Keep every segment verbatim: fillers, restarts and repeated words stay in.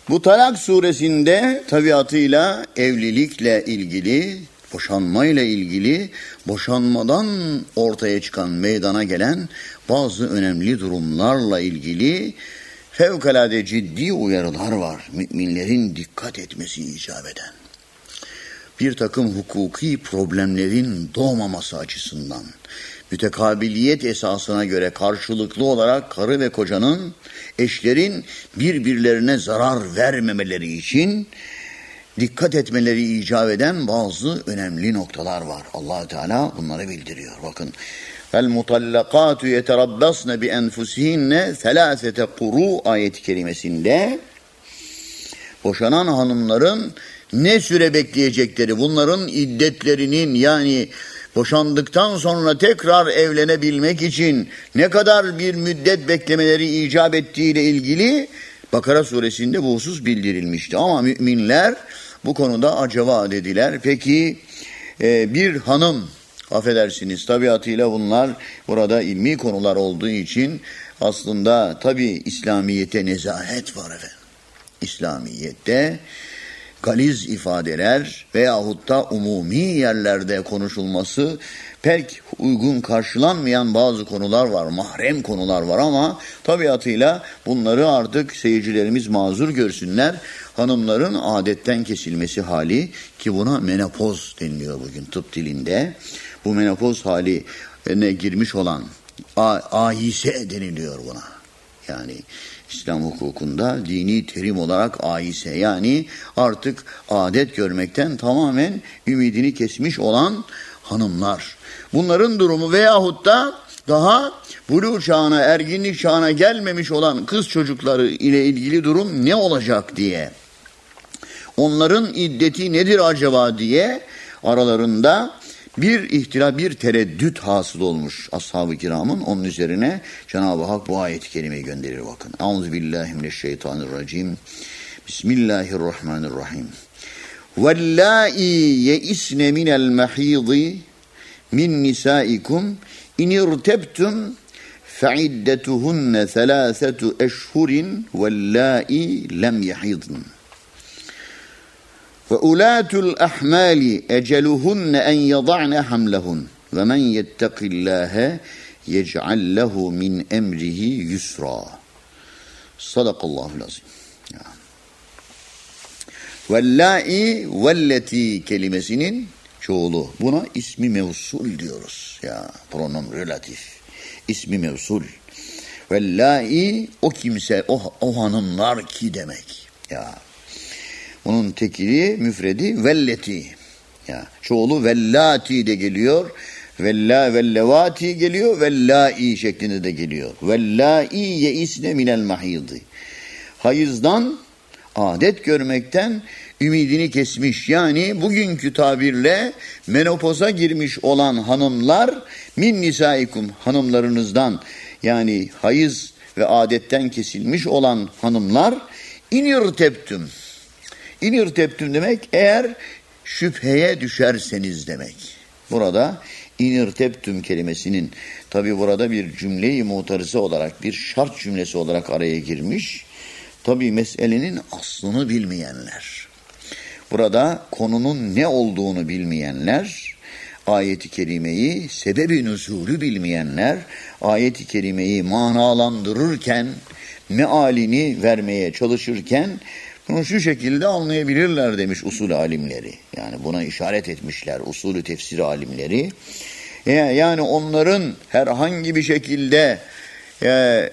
Bu Talak suresinde tabiatıyla evlilikle ilgili, boşanmayla ilgili, boşanmadan ortaya çıkan, meydana gelen bazı önemli durumlarla ilgili fevkalade ciddi uyarılar var. Müminlerin dikkat etmesi icap eden. Bir takım hukuki problemlerin doğmaması açısından, mütekabiliyet esasına göre karşılıklı olarak karı ve kocanın, eşlerin birbirlerine zarar vermemeleri için dikkat etmeleri icap eden bazı önemli noktalar var. Allah Teala bunları bildiriyor. Bakın. فَالْمُطَلَّقَاتُ يَتَرَبَّصْنَ بِاَنْفُسِهِنَّ ثَلَاثَةَ قُرُوا ayet-i kerimesinde boşanan hanımların ne süre bekleyecekleri, bunların iddetlerinin, yani boşandıktan sonra tekrar evlenebilmek için ne kadar bir müddet beklemeleri icap ettiğiyle ilgili Bakara suresinde bu husus bildirilmişti. Ama müminler bu konuda acaba dediler. Peki e, bir hanım, affedersiniz tabiatıyla bunlar burada ilmi konular olduğu için aslında tabi İslamiyet'e nezahet var efendim. İslamiyet'te galiz ifadeler veyahut da umumi yerlerde konuşulması pek uygun karşılanmayan bazı konular var, mahrem konular var ama tabiatıyla bunları artık seyircilerimiz mazur görsünler. Hanımların adetten kesilmesi hali, ki buna menopoz deniliyor bugün tıp dilinde. Bu menopoz haline girmiş olan ayise deniliyor buna. Yani İslam hukukunda dini terim olarak ayise, yani artık adet görmekten tamamen ümidini kesmiş olan hanımlar. Bunların durumu veyahut da daha buluğ çağına, erginlik çağına gelmemiş olan kız çocukları ile ilgili durum ne olacak diye, onların iddeti nedir acaba diye aralarında bir ihtilaf, bir tereddüt hasıl olmuş ashab-ı kiramın. Onun üzerine Cenab-ı Hak bu ayet-i kerimeyi gönderir bakın. Euzubillahimineşşeytanirracim. Bismillahirrahmanirrahim. وَاللَّائِ يَئِسْنَ مِنَ الْمَحِيضِ مِنْ نِسَائِكُمْ اِنْ اِرْتَبْتُمْ فَعِدَّتُهُنَّ ثَلَاثَةُ اَشْهُرٍ وَاللَّائِ لَمْ يَحِضْنَ وَأُولَاتُ الْأَحْمَالِ أَجَلُهُنَّ أَنْ يَضَعْنَ حَمْلَهُنَّ وَمَنْ يَتَّقِ اللّٰهَ يَجْعَلْ لَهُ مِنْ اَمْرِهِ يُسْرًا. Sadakallahü'l-azim. Vellâi velleti kelimesinin çoğulu. Buna ismi mevsul diyoruz. Ya pronom relatif. İsmi mevsul. Vellâi o kimse, o, o hanımlar ki demek. Ya bunun tekili, müfredi velleti. Ya çoğulu vellati de geliyor. Vella vellevati geliyor. Vellai şeklinde de geliyor. Vellai yeisne minel mahidi. Hayızdan, adet görmekten ümidini kesmiş, yani bugünkü tabirle menopoza girmiş olan hanımlar, min nisaikum hanımlarınızdan, yani hayız ve adetten kesilmiş olan hanımlar, inirteptüm. İnirteptüm demek eğer şüpheye düşerseniz demek. Burada inirteptüm kelimesinin tabi burada bir cümle-i mutarısı olarak, bir şart cümlesi olarak araya girmiş. Tabi meselenin aslını bilmeyenler, burada konunun ne olduğunu bilmeyenler, ayet-i kerimeyi, sebebi nüzulü bilmeyenler, ayet-i kerimeyi manalandırırken, mealini vermeye çalışırken bunu şu şekilde anlayabilirler demiş usul alimleri. Yani buna işaret etmişler usulü tefsir alimleri. Yani onların herhangi bir şekilde e,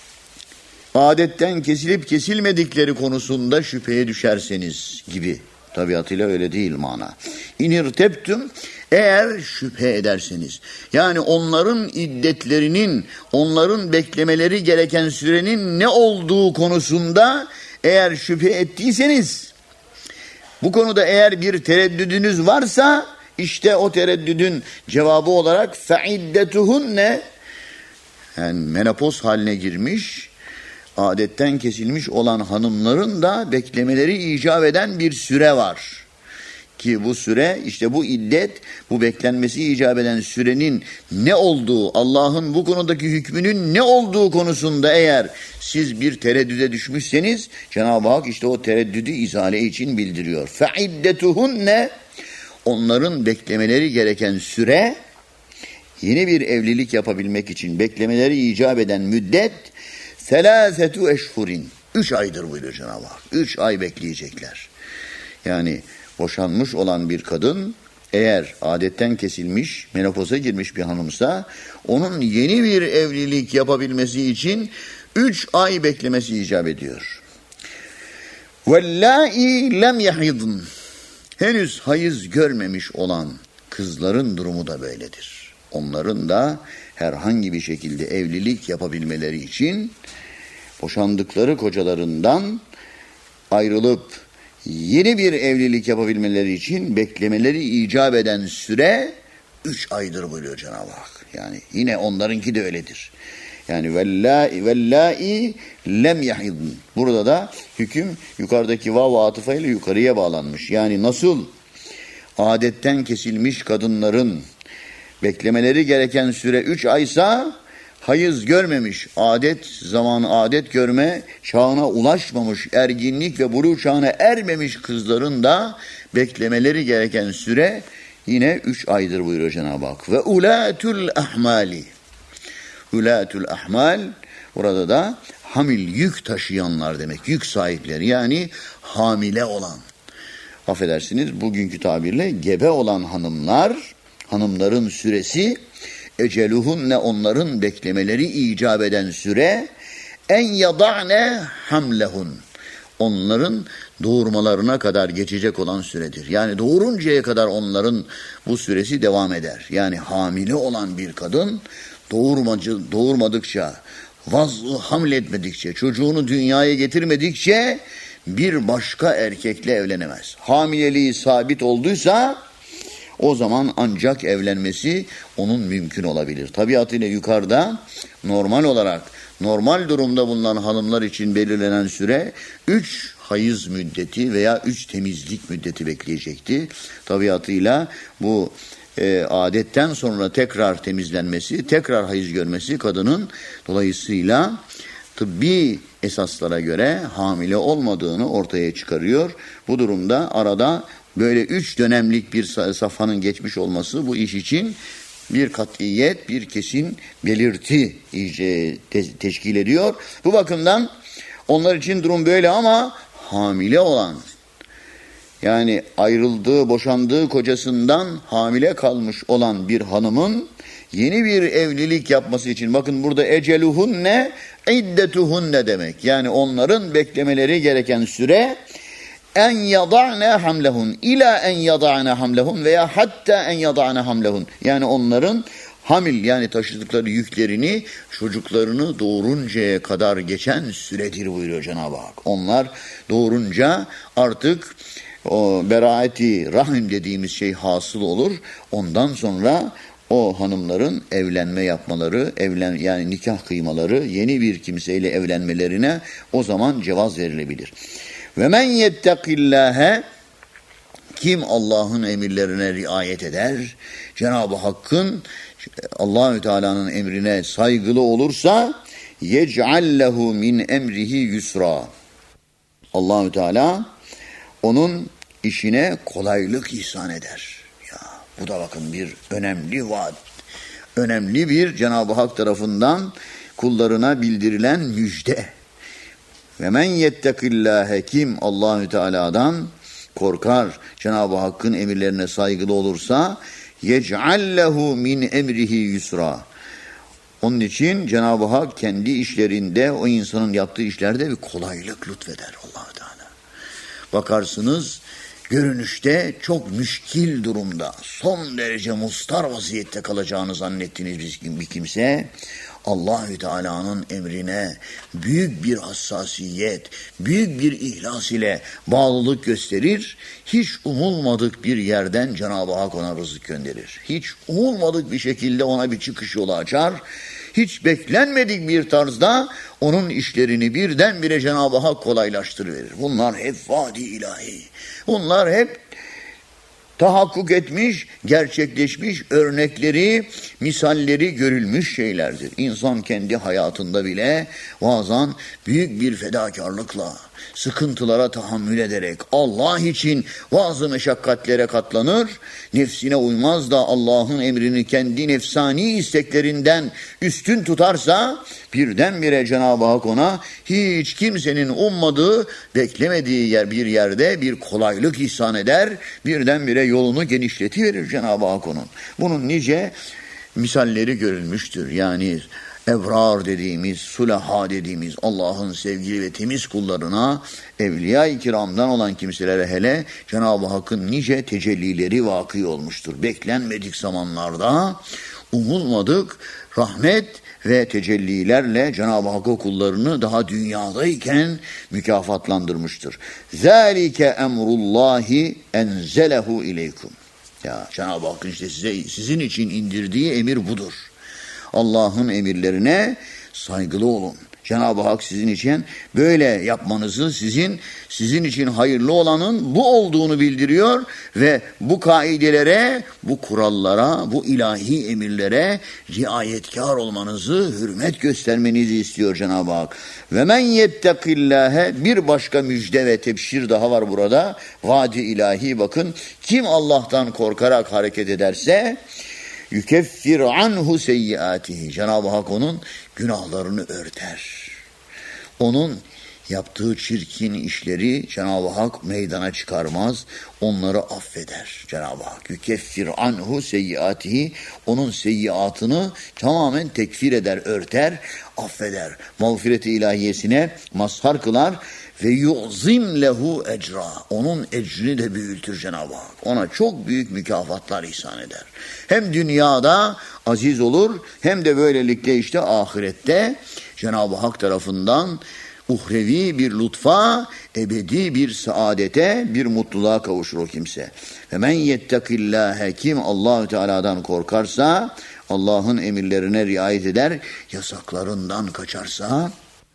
adetten kesilip kesilmedikleri konusunda şüpheye düşerseniz gibi. Tabiatıyla öyle değil mana. İnirteptüm, eğer şüphe ederseniz. Yani onların iddetlerinin, onların beklemeleri gereken sürenin ne olduğu konusunda eğer şüphe ettiyseniz, bu konuda eğer bir tereddüdünüz varsa, işte o tereddüdün cevabı olarak feiddetuhunne, yani menopoz haline girmiş, adetten kesilmiş olan hanımların da beklemeleri icap eden bir süre var. ki bu süre, işte bu iddet, bu beklenmesi icap eden sürenin ne olduğu, Allah'ın bu konudaki hükmünün ne olduğu konusunda eğer siz bir tereddüde düşmüşseniz Cenab-ı Hak işte o tereddüdü izale için bildiriyor. فَعِدَّتُهُنَّ Onların beklemeleri gereken süre, yeni bir evlilik yapabilmek için beklemeleri icap eden müddet selâsetu eşhurin. Üç aydır buyuruyor Cenab-ı Hak. Üç ay bekleyecekler. Yani boşanmış olan bir kadın eğer adetten kesilmiş, menopoza girmiş bir hanımsa onun yeni bir evlilik yapabilmesi için üç ay beklemesi icap ediyor. وَاللّٰئِ lem yahidn Henüz hayız görmemiş olan kızların durumu da böyledir. Onların da herhangi bir şekilde evlilik yapabilmeleri için boşandıkları kocalarından ayrılıp yeni bir evlilik yapabilmeleri için beklemeleri icap eden süre üç aydır buyuruyor Cenab-ı Hak. Yani yine onlarınki de öyledir. Yani vellâi vellâi lem yahidn. Burada da hüküm yukarıdaki vav atıfayla yukarıya bağlanmış. Yani nasıl adetten kesilmiş kadınların beklemeleri gereken süre üç aysa hayız görmemiş, adet zamanı adet görme çağına ulaşmamış, erginlik ve buluğ çağına ermemiş kızların da beklemeleri gereken süre yine üç aydır buyuruyor Cenab-ı Hak. Ve ulâtul ahmali. Ulâtul ahmal burada da hamil, yük taşıyanlar demek, yük sahipleri, yani hamile olan. Affedersiniz, bugünkü tabirle gebe olan hanımlar, hanımların süresi, eceluhunne onların beklemeleri icap eden süre, en yada'ne hamlehun onların doğurmalarına kadar geçecek olan süredir. Yani doğuruncaya kadar onların bu süresi devam eder. Yani hamile olan bir kadın doğurmacı, doğurmadıkça, vazı hamletmedikçe, çocuğunu dünyaya getirmedikçe bir başka erkekle evlenemez. Hamileliği sabit olduysa o zaman ancak evlenmesi onun mümkün olabilir. Tabiatıyla yukarıda normal olarak, normal durumda bulunan hanımlar için belirlenen süre üç hayız müddeti veya üç temizlik müddeti bekleyecekti. Tabiatıyla bu e, adetten sonra tekrar temizlenmesi, tekrar hayız görmesi kadının dolayısıyla tıbbi esaslara göre hamile olmadığını ortaya çıkarıyor. Bu durumda arada böyle üç dönemlik bir safhanın geçmiş olması bu iş için bir kat'iyet, bir kesin belirti iyice te- teşkil ediyor. Bu bakımdan onlar için durum böyle ama hamile olan, yani ayrıldığı, boşandığı kocasından hamile kalmış olan bir hanımın yeni bir evlilik yapması için, bakın burada eceluhunne iddetuhunne demek. Yani onların beklemeleri gereken süre en yada'ne hamlehun, ila en yada'ne hamlehun veya hatta en yada'ne hamlehun. Yani onların hamil, yani taşıdıkları yüklerini, çocuklarını doğuruncaya kadar geçen süredir buyuruyor Cenab-ı Hak. Onlar doğurunca artık o beraati rahim dediğimiz şey hasıl olur. Ondan sonra o hanımların evlenme yapmaları, evlen yani nikah kıymaları, yeni bir kimseyle evlenmelerine o zaman cevaz verilebilir. Ve men yettekillâhe, kim Allah'ın emirlerine riayet eder, Cenab-ı Hakk'ın, Allahü Teala'nın emrine saygılı olursa, yec'allehu min emrihi yusra. Allahü Teala onun işine kolaylık ihsan eder. Ya bu da bakın bir önemli vaat, önemli bir Cenab-ı Hak tarafından kullarına bildirilen müjde. Ve men yettekillâhe, kim Allahü Teala'dan korkar, Cenab-ı Hakk'ın emirlerine saygılı olursa, yec'allehu min emrihi yusra. Onun için Cenab-ı Hak kendi işlerinde, o insanın yaptığı işlerde bir kolaylık lütfeder Allah-u Teala. Bakarsınız görünüşte çok müşkil durumda, son derece mustar vaziyette kalacağını zannettiğiniz bir kimse, Allahü Teala'nın emrine büyük bir hassasiyet, büyük bir ihlas ile bağlılık gösterir. Hiç umulmadık bir yerden Cenab-ı Hak ona rızık gönderir. Hiç umulmadık bir şekilde ona bir çıkış yolu açar. Hiç beklenmedik bir tarzda onun işlerini birdenbire Cenab-ı Hak kolaylaştırıverir. Bunlar hep vadi ilahi. Bunlar hep tahakkuk etmiş, gerçekleşmiş, örnekleri, misalleri görülmüş şeylerdir. İnsan kendi hayatında bile bazen büyük bir fedakarlıkla, sıkıntılara tahammül ederek Allah için bazı meşakkatlere katlanır, nefsine uymaz da Allah'ın emrini kendi nefsani isteklerinden üstün tutarsa birdenbire Cenab-ı Hak ona hiç kimsenin ummadığı, beklemediği yer bir yerde bir kolaylık ihsan eder, birdenbire yolunu genişletiverir Cenab-ı Hak onun. Bunun nice misalleri görülmüştür. Yani ebrar dediğimiz, sulaha dediğimiz Allah'ın sevgili ve temiz kullarına, evliya-i kiramdan olan kimselere hele Cenab-ı Hakk'ın nice tecellileri vakı olmuştur. Beklenmedik zamanlarda umulmadık rahmet ve tecellilerle Cenab-ı Hakk'ın kullarını daha dünyadayken mükafatlandırmıştır. Zalike emrullahi enzelehu ileykum. Ya Cenab-ı Hakk'ın işte size, sizin için indirdiği emir budur. Allah'ın emirlerine saygılı olun. Cenab-ı Hak sizin için böyle yapmanızı, sizin sizin için hayırlı olanın bu olduğunu bildiriyor ve bu kaidelere, bu kurallara, bu ilahi emirlere riayetkar olmanızı, hürmet göstermenizi istiyor Cenab-ı Hak. Ve men yettekillâhe, bir başka müjde ve tebşir daha var burada. Vaadi ilahi, bakın, kim Allah'tan korkarak hareket ederse yukeffir anhu seyyiatihi. Cenab-ı Hak onun günahlarını örter. Onun yaptığı çirkin işleri Cenab-ı Hak meydana çıkarmaz. Onları affeder Cenab-ı Hak. Yukeffir anhu seyyiatihi. Onun seyyiatını tamamen tekfir eder, örter, affeder. Mağfiret-i ilahiyesine mazhar kılar ve yu'zim lehu ecra. Onun ecrini de büyütür Cenab-ı Hak. Ona çok büyük mükafatlar ihsan eder. Hem dünyada aziz olur, hem de böylelikle işte ahirette Cenab-ı Hak tarafından uhrevi bir lütfa, ebedi bir saadete, bir mutluluğa kavuşur o kimse. Ve men yettekillâhe, kim Allah-u Teala'dan korkarsa, Allah'ın emirlerine riayet eder, yasaklarından kaçarsa,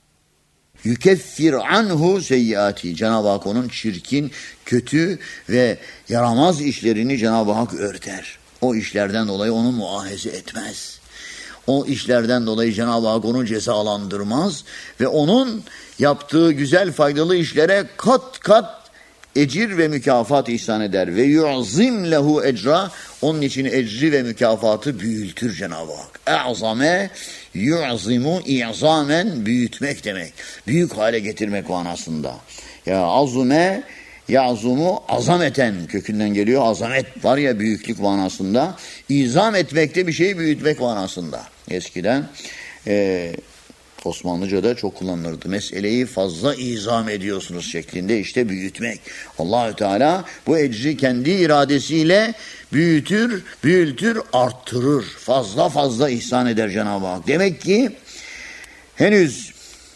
yukeffir anhu seyyiati. Cenab-ı Hak onun çirkin, kötü ve yaramaz işlerini Cenab-ı Hak örter. O işlerden dolayı onu muahize etmez. O işlerden dolayı Cenab-ı Hak onu cezalandırmaz ve onun yaptığı güzel, faydalı işlere kat kat ecir ve mükafat ihsan eder. Ve yu'zim lehu ecra, onun için ecri ve mükafatı büyütür Cenab-ı Hak. E'zame yu'zimu i'zamen, büyütmek demek. Büyük hale getirmek manasında. Ya azume ya'zumu azameten kökünden geliyor. Azamet var ya, büyüklük manasında. İzam etmekte bir şeyi büyütmek manasında. Eskiden e, Osmanlıca'da çok kullanılırdı. Meseleyi fazla izam ediyorsunuz şeklinde, işte büyütmek. Allahü Teala bu ecri kendi iradesiyle büyütür, büyütür, arttırır. Fazla fazla ihsan eder Cenab-ı Hak. Demek ki henüz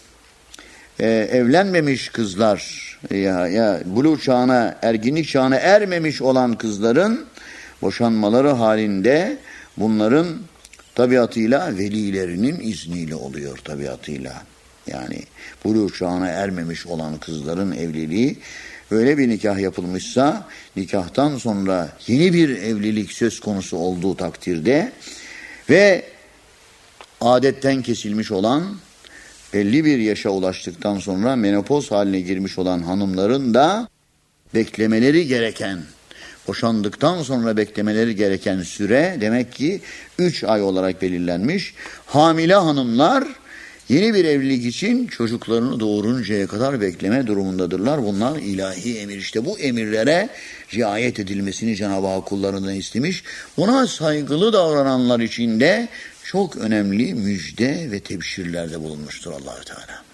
e, evlenmemiş kızlar, ya, ya buluğ çağına, erginlik çağına ermemiş olan kızların boşanmaları halinde bunların tabiatıyla velilerinin izniyle oluyor tabiatıyla. Yani buluğ çağına ermemiş olan kızların evliliği, öyle bir nikah yapılmışsa, nikahtan sonra yeni bir evlilik söz konusu olduğu takdirde ve adetten kesilmiş olan, belli bir yaşa ulaştıktan sonra menopoz haline girmiş olan hanımların da beklemeleri gereken, boşandıktan sonra beklemeleri gereken süre demek ki üç ay olarak belirlenmiş. Hamile hanımlar yeni bir evlilik için çocuklarını doğuruncaya kadar bekleme durumundadırlar. Bunlar ilahi emir. İşte bu emirlere riayet edilmesini Cenab-ı Hak kullarından istemiş. Buna saygılı davrananlar için de çok önemli müjde ve tebşirlerde bulunmuştur Allah-u Teala.